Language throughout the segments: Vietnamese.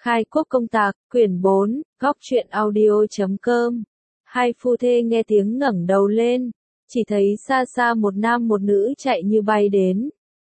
Khai quốc công tạc, quyển 4, góc truyện audio.com. Hai phu thê nghe tiếng ngẩng đầu lên, chỉ thấy xa xa một nam một nữ chạy như bay đến.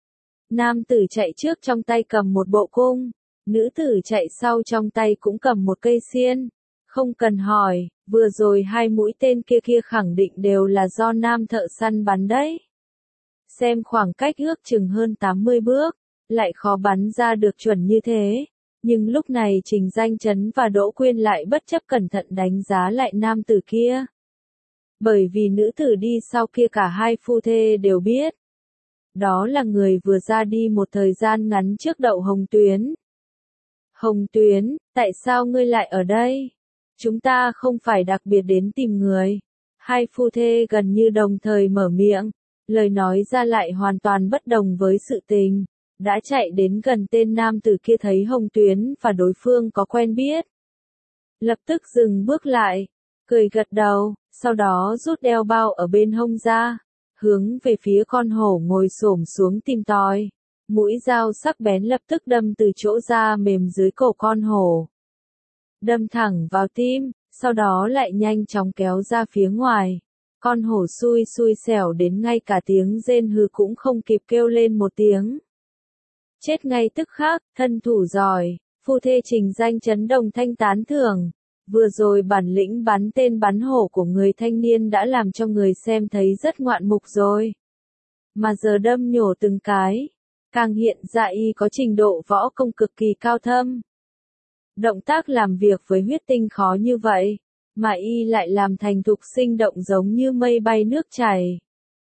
Nam tử chạy trước trong tay cầm một bộ cung, nữ tử chạy sau trong tay cũng cầm một cây xiên. Không cần hỏi, vừa rồi hai mũi tên kia khẳng định đều là do nam thợ săn bắn đấy. Xem khoảng cách ước chừng hơn 80 bước, lại khó bắn ra được chuẩn như thế. Nhưng lúc này Trình Danh Chấn và Đỗ Quyên lại bất chấp cẩn thận đánh giá lại nam tử kia. Bởi vì nữ tử đi sau kia cả hai phu thê đều biết. Đó là người vừa ra đi một thời gian ngắn trước Đậu Hồng Tuyến. Hồng Tuyến, tại sao ngươi lại ở đây? Chúng ta không phải đặc biệt đến tìm người. Hai phu thê gần như đồng thời mở miệng, lời nói ra lại hoàn toàn bất đồng với sự tình. Đã chạy đến gần tên nam tử kia thấy Hồng Tuyến và đối phương có quen biết. Lập tức dừng bước lại, cười gật đầu, sau đó rút đeo bao ở bên hông ra, hướng về phía con hổ ngồi xổm xuống tìm tòi. Mũi dao sắc bén lập tức đâm từ chỗ da mềm dưới cổ con hổ. Đâm thẳng vào tim, sau đó lại nhanh chóng kéo ra phía ngoài. Con hổ xui xẻo đến ngay cả tiếng rên hừ cũng không kịp kêu lên một tiếng. Chết ngay tức khắc, thân thủ giỏi, phu thê Trình Danh Chấn đồng thanh tán thưởng. Vừa rồi bản lĩnh bắn tên bắn hổ của người thanh niên đã làm cho người xem thấy rất ngoạn mục rồi. Mà giờ đâm nhổ từng cái, càng hiện ra y có trình độ võ công cực kỳ cao thâm. Động tác làm việc với huyết tinh khó như vậy, mà y lại làm thành thục sinh động giống như mây bay nước chảy.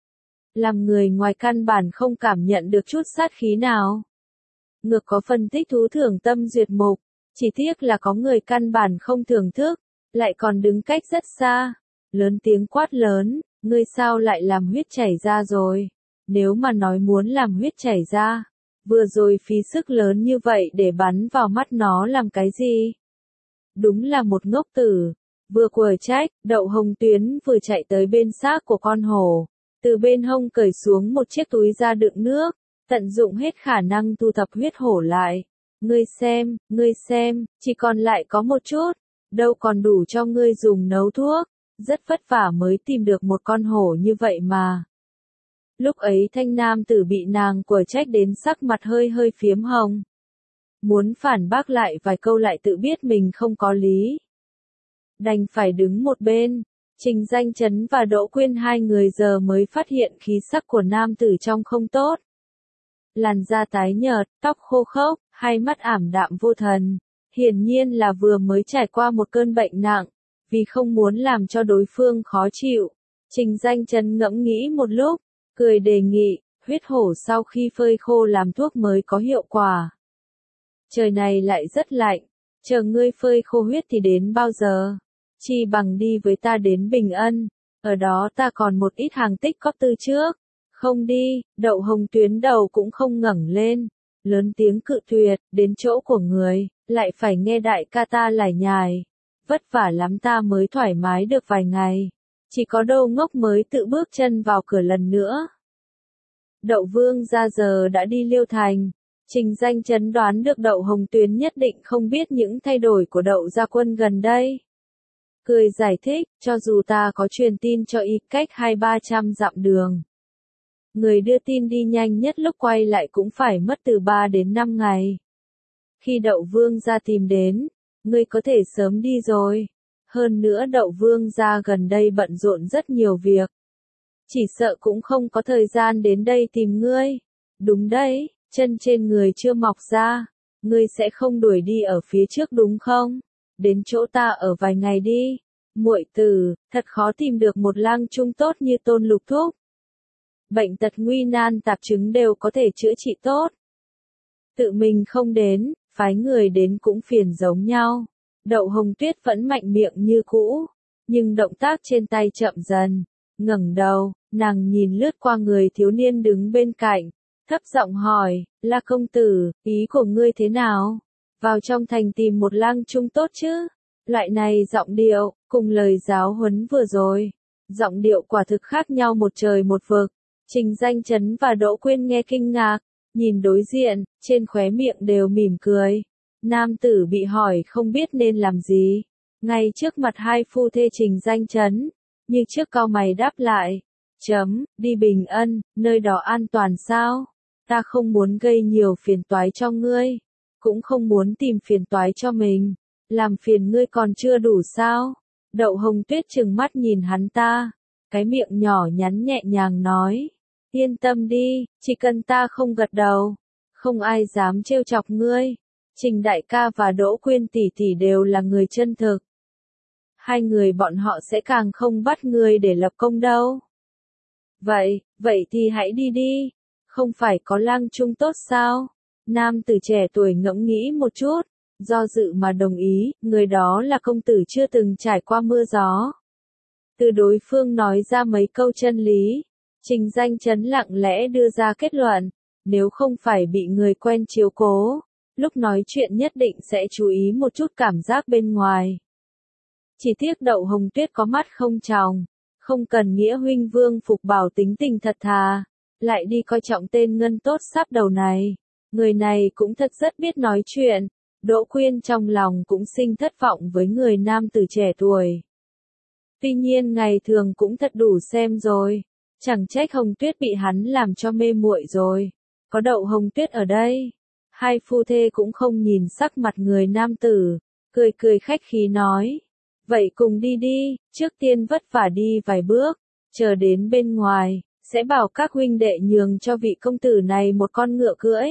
Làm người ngoài căn bản không cảm nhận được chút sát khí nào. Ngược có phân tích thú thưởng tâm duyệt mục, chỉ tiếc là có người căn bản không thưởng thức, lại còn đứng cách rất xa, lớn tiếng quát lớn, ngươi sao lại làm huyết chảy ra rồi? Nếu mà nói muốn làm huyết chảy ra, vừa rồi phí sức lớn như vậy để bắn vào mắt nó làm cái gì? Đúng là một ngốc tử, vừa quở trách, Đậu Hồng Tuyến vừa chạy tới bên xác của con hổ, từ bên hông cởi xuống một chiếc túi da đựng nước. Tận dụng hết khả năng thu thập huyết hổ lại. Ngươi xem, chỉ còn lại có một chút, đâu còn đủ cho ngươi dùng nấu thuốc, rất vất vả mới tìm được một con hổ như vậy mà. Lúc ấy thanh nam tử bị nàng quở trách đến sắc mặt hơi phiếm hồng. Muốn phản bác lại vài câu lại tự biết mình không có lý. Đành phải đứng một bên, Trình Danh Chấn và Đỗ Quyên hai người giờ mới phát hiện khí sắc của nam tử trong không tốt. Làn da tái nhợt, tóc khô khốc, hai mắt ảm đạm vô thần, hiển nhiên là vừa mới trải qua một cơn bệnh nặng, vì không muốn làm cho đối phương khó chịu. Trình Danh Chấn ngẫm nghĩ một lúc, cười đề nghị, huyết hổ sau khi phơi khô làm thuốc mới có hiệu quả. Trời này lại rất lạnh, chờ ngươi phơi khô huyết thì đến bao giờ? Chi bằng đi với ta đến Bình Ân, ở đó ta còn một ít hàng tích có từ trước. Không đi, Đậu Hồng Tuyến đầu cũng không ngẩng lên, lớn tiếng cự tuyệt, đến chỗ của người, lại phải nghe đại ca ta lải nhải. Vất vả lắm ta mới thoải mái được vài ngày, chỉ có đâu ngốc mới tự bước chân vào cửa lần nữa. Đậu Vương ra giờ đã đi Liêu Thành, Trình Danh Chấn đoán được Đậu Hồng Tuyến nhất định không biết những thay đổi của Đậu gia quân gần đây. Cười giải thích, cho dù ta có truyền tin cho y cách 200-300 dặm đường. Người đưa tin đi nhanh nhất lúc quay lại cũng phải mất từ 3 đến 5 ngày. Khi Đậu Vương gia tìm đến, ngươi có thể sớm đi rồi. Hơn nữa Đậu Vương gia gần đây bận rộn rất nhiều việc. Chỉ sợ cũng không có thời gian đến đây tìm ngươi. Đúng đấy, chân trên người chưa mọc ra. Ngươi sẽ không đuổi đi ở phía trước đúng không? Đến chỗ ta ở vài ngày đi. Muội tử, thật khó tìm được một lang trung tốt như Tôn Lục Thúc. Bệnh tật nguy nan tạp chứng đều có thể chữa trị tốt. Tự mình không đến, phái người đến cũng phiền giống nhau. Đậu Hồng Tuyết vẫn mạnh miệng như cũ, nhưng động tác trên tay chậm dần. Ngẩng đầu, nàng nhìn lướt qua người thiếu niên đứng bên cạnh, thấp giọng hỏi, La công tử, ý của ngươi thế nào? Vào trong thành tìm một lang trung tốt chứ? Loại này giọng điệu, cùng lời giáo huấn vừa rồi, giọng điệu quả thực khác nhau một trời một vực. Trình Danh Chấn và Đỗ Quyên nghe kinh ngạc, nhìn đối diện, trên khóe miệng đều mỉm cười. Nam tử bị hỏi không biết nên làm gì. Ngay trước mặt hai phu thê Trình Danh Chấn, như trước cau mày đáp lại. Đi Bình Ân, nơi đó an toàn sao? Ta không muốn gây nhiều phiền toái cho ngươi, cũng không muốn tìm phiền toái cho mình. Làm phiền ngươi còn chưa đủ sao? Đậu Hồng Tuyết trừng mắt nhìn hắn ta, cái miệng nhỏ nhắn nhẹ nhàng nói. Yên tâm đi, chỉ cần ta không gật đầu, không ai dám trêu chọc ngươi. Trình đại ca và Đỗ Quyên tỷ tỷ đều là người chân thực. Hai người bọn họ sẽ càng không bắt ngươi để lập công đâu. Vậy thì hãy đi đi, không phải có lang trung tốt sao? Nam tử trẻ tuổi ngẫm nghĩ một chút, do dự mà đồng ý, người đó là công tử chưa từng trải qua mưa gió. Từ đối phương nói ra mấy câu chân lý, Trình Danh Chấn lặng lẽ đưa ra kết luận, nếu không phải bị người quen chiếu cố, lúc nói chuyện nhất định sẽ chú ý một chút cảm giác bên ngoài. Chỉ tiếc Đậu Hồng Tuyết có mắt không tròng, không cần nghĩa huynh Vương Phục Bảo tính tình thật thà, lại đi coi trọng tên ngân tốt sắp đầu này. Người này cũng thật rất biết nói chuyện. Đỗ Quyên trong lòng cũng sinh thất vọng với người nam tử trẻ tuổi. Tuy nhiên ngày thường cũng thật đủ xem rồi, chẳng trách Hồng Tuyết bị hắn làm cho mê muội rồi. Có Đậu Hồng Tuyết ở đây, hai phu thê cũng không nhìn sắc mặt người nam tử, cười khách khí nói. Vậy cùng đi đi, trước tiên vất vả đi vài bước, chờ đến bên ngoài, sẽ bảo các huynh đệ nhường cho vị công tử này một con ngựa cưỡi.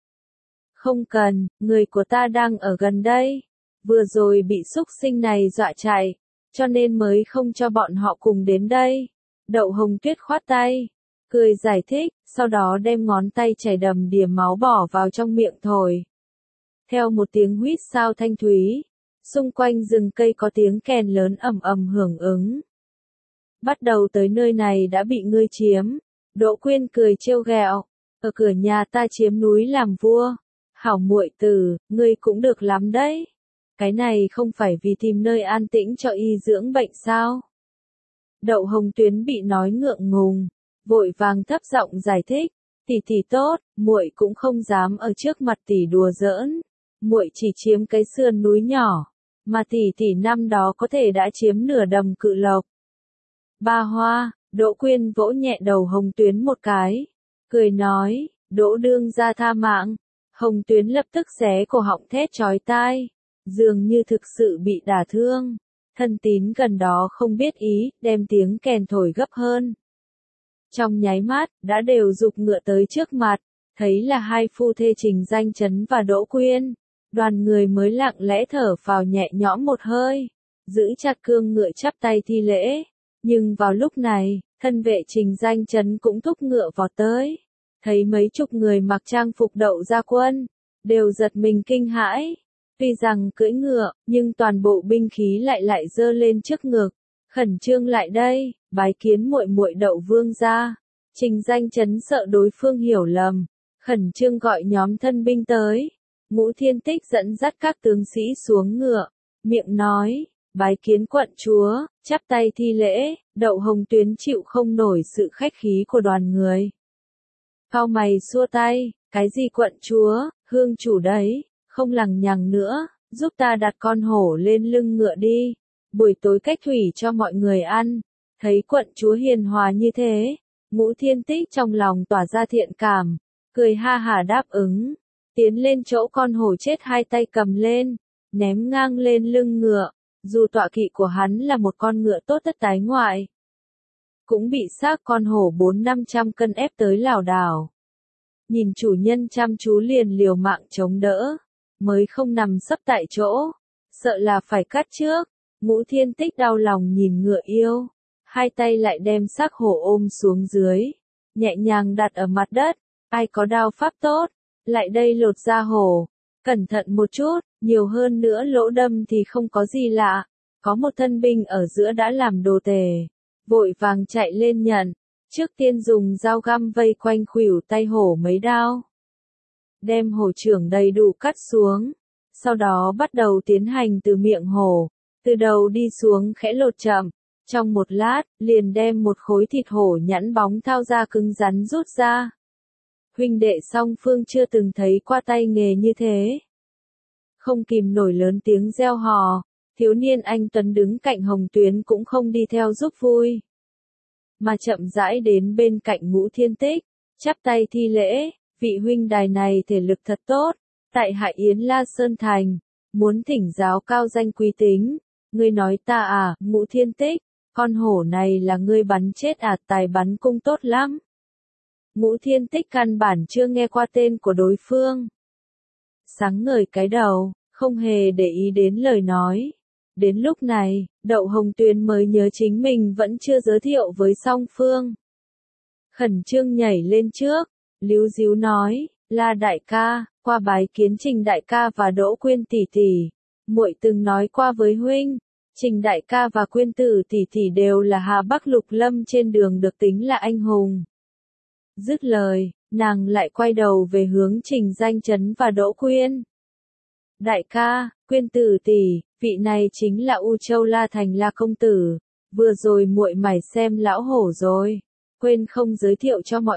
Không cần, người của ta đang ở gần đây, vừa rồi bị xúc sinh này dọa chạy, cho nên mới không cho bọn họ cùng đến đây. Đậu Hồng Tuyết khoát tay, cười giải thích, sau đó đem ngón tay chảy đầm đìa máu bỏ vào trong miệng thổi. Theo một tiếng huýt sao thanh thúy, xung quanh rừng cây có tiếng kèn lớn ầm ầm hưởng ứng. Bắt đầu tới nơi này đã bị ngươi chiếm. Đỗ Quyên cười trêu ghẹo, ở cửa nhà ta chiếm núi làm vua. Hảo muội tử, ngươi cũng được lắm đấy. Cái này không phải vì tìm nơi an tĩnh cho y dưỡng bệnh sao? Đậu Hồng Tuyến bị nói ngượng ngùng, vội vàng thấp giọng giải thích, tỷ tốt, muội cũng không dám ở trước mặt tỷ đùa giỡn. Muội chỉ chiếm cái sườn núi nhỏ, mà tỷ năm đó có thể đã chiếm nửa đầm Cự Lộc. Ba Hoa, Đỗ Quyên vỗ nhẹ đầu Hồng Tuyến một cái, cười nói, Đỗ đương gia tha mạng. Hồng Tuyến lập tức xé cổ họng thét chói tai, dường như thực sự bị đả thương. Thân Tín gần đó không biết ý, đem tiếng kèn thổi gấp hơn. Trong nháy mắt, đã đều giục ngựa tới trước mặt, thấy là hai phu thê Trình Danh Chấn và Đỗ Quyên. Đoàn người mới lặng lẽ thở phào nhẹ nhõm một hơi, giữ chặt cương ngựa chắp tay thi lễ. Nhưng vào lúc này, thân vệ Trình Danh Chấn cũng thúc ngựa vọt tới. Thấy mấy chục người mặc trang phục Đậu gia quân, đều giật mình kinh hãi. Tuy rằng cưỡi ngựa, nhưng toàn bộ binh khí lại giơ lên trước ngực. Khẩn trương lại đây, bái kiến muội muội Đậu vương gia. Trình Danh Chấn sợ đối phương hiểu lầm, khẩn trương gọi nhóm thân binh tới. Ngũ Thiên Tích dẫn dắt các tướng sĩ xuống ngựa, miệng nói, bái kiến quận chúa, chắp tay thi lễ. Đậu Hồng Tuyến chịu không nổi sự khách khí của đoàn người. Cau mày xua tay, cái gì quận chúa, hương chủ đấy, không lằng nhằng nữa, giúp ta đặt con hổ lên lưng ngựa đi, buổi tối cách thủy cho mọi người ăn. Thấy quận chúa hiền hòa như thế, Ngũ Thiên Tích trong lòng tỏa ra thiện cảm, cười ha hả đáp ứng, tiến lên chỗ con hổ chết hai tay cầm lên, ném ngang lên lưng ngựa, dù tọa kỵ của hắn là một con ngựa tốt tất tái ngoại. Cũng bị xác con hổ 400-500 cân ép tới lảo đảo. Nhìn chủ nhân chăm chú liền liều mạng chống đỡ, mới không nằm sấp tại chỗ, sợ là phải cắt trước. Ngũ Thiên Tích đau lòng nhìn ngựa yêu, hai tay lại đem xác hổ ôm xuống dưới, nhẹ nhàng đặt ở mặt đất. Ai có đao pháp tốt, lại đây lột da hổ, cẩn thận một chút, nhiều hơn nữa lỗ đâm thì không có gì lạ. Có một thân binh ở giữa đã làm đồ tề, vội vàng chạy lên nhận, trước tiên dùng dao găm vây quanh khuỷu tay hổ mấy đao. Đem hổ trưởng đầy đủ cắt xuống, sau đó bắt đầu tiến hành từ miệng hổ, từ đầu đi xuống khẽ lột chậm. Trong một lát, liền đem một khối thịt hổ nhẵn bóng thao ra cứng rắn rút ra. Huynh đệ song phương chưa từng thấy qua tay nghề như thế. không kìm nổi lớn tiếng reo hò, thiếu niên anh Tuấn đứng cạnh Hồng Tuyến cũng không đi theo giúp vui, mà chậm rãi đến bên cạnh Ngũ Thiên Tích, chắp tay thi lễ, vị huynh đài này thể lực thật tốt, tại hạ Yến La Sơn Thành, muốn thỉnh giáo cao danh quý tính, ngươi nói ta à, Ngũ Thiên Tích, con hổ này là ngươi bắn chết à, tài bắn cung tốt lắm. Ngũ Thiên Tích căn bản chưa nghe qua tên của đối phương. Sáng ngời cái đầu, không hề để ý đến lời nói. Đến lúc này, Đậu Hồng Tuyền mới nhớ chính mình vẫn chưa giới thiệu với song phương. Khẩn trương nhảy lên trước, líu díu nói, La đại ca, qua bái kiến Trình đại ca và Đỗ Quyên tỷ tỷ, muội từng nói qua với huynh, Trình đại ca và Quyên tử tỷ tỷ đều là Hà Bắc Lục Lâm trên đường được tính là anh hùng. Dứt lời, nàng lại quay đầu về hướng Trình Danh Chấn và Đỗ Quyên. Đại ca, Quyên tử tỷ, vị này chính là U Châu La Thành La công tử, vừa rồi muội mải xem lão hổ rồi, quên không giới thiệu cho mọi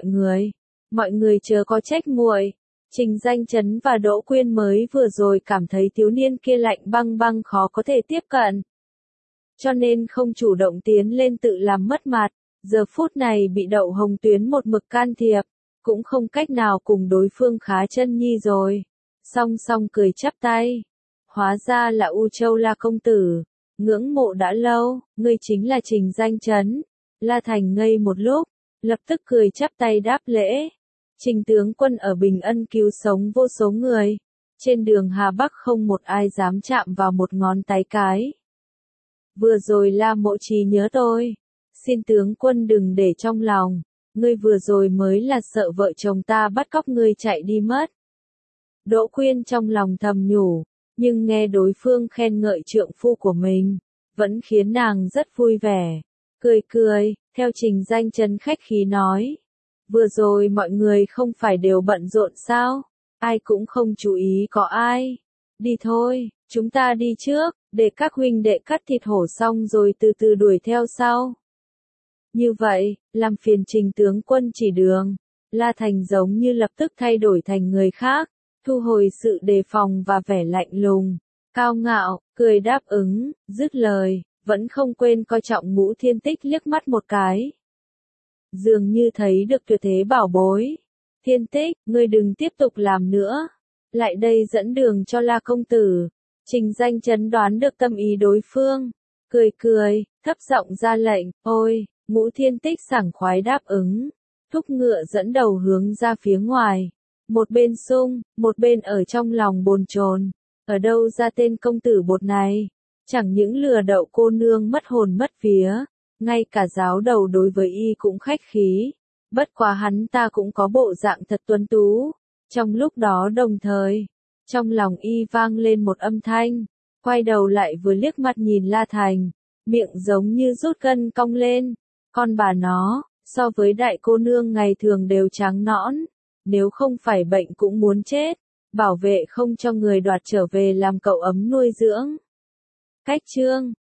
người chớ có trách muội. Trình Danh Chấn và Đỗ Quyên mới vừa rồi cảm thấy thiếu niên kia lạnh băng băng khó có thể tiếp cận, cho nên không chủ động tiến lên tự làm mất mặt, giờ phút này bị Đậu Hồng Tuyến một mực can thiệp, cũng không cách nào cùng đối phương khá chân nhi rồi. Song song cười chắp tay, hóa ra là U Châu La công tử, ngưỡng mộ đã lâu, ngươi chính là Trình Danh Chấn. La Thành ngây một lúc, lập tức cười chắp tay đáp lễ. Trình tướng quân ở Bình Ân cứu sống vô số người, trên đường Hà Bắc không một ai dám chạm vào một ngón tay cái. Vừa rồi La Mộ Trì nhớ tôi, xin tướng quân đừng để trong lòng, ngươi vừa rồi mới là sợ vợ chồng ta bắt cóc ngươi chạy đi mất. Đỗ Quyên trong lòng thầm nhủ, nhưng nghe đối phương khen ngợi trượng phu của mình, vẫn khiến nàng rất vui vẻ. Cười, theo Trình Danh Chấn khách khí nói. Vừa rồi mọi người không phải đều bận rộn sao? Ai cũng không chú ý có ai. Đi thôi, chúng ta đi trước, để các huynh đệ cắt thịt hổ xong rồi từ từ đuổi theo sau. Như vậy, làm phiền Trình tướng quân chỉ đường. La Thành giống như lập tức thay đổi thành người khác, thu hồi sự đề phòng và vẻ lạnh lùng, cao ngạo, cười đáp ứng, dứt lời, vẫn không quên coi trọng Ngũ Thiên Tích liếc mắt một cái. Dường như thấy được tuyệt thế bảo bối. Thiên Tích, ngươi đừng tiếp tục làm nữa. Lại đây dẫn đường cho La công tử. Trình Danh Chấn đoán được tâm ý đối phương. Cười, thấp giọng ra lệnh, ôi, Ngũ Thiên Tích sảng khoái đáp ứng. Thúc ngựa dẫn đầu hướng ra phía ngoài. Một bên sung, một bên ở trong lòng bồn chồn. Ở đâu ra tên công tử bột này? Chẳng những lừa Đậu cô nương mất hồn mất vía, ngay cả giáo đầu đối với y cũng khách khí. Bất quá hắn ta cũng có bộ dạng thật tuấn tú. Trong lúc đó đồng thời, trong lòng y vang lên một âm thanh, quay đầu lại vừa liếc mắt nhìn La Thành, miệng giống như rút gân cong lên. Con bà nó, so với đại cô nương ngày thường đều trắng nõn, nếu không phải bệnh cũng muốn chết, bảo vệ không cho người đoạt trở về làm cậu ấm nuôi dưỡng. Cách chương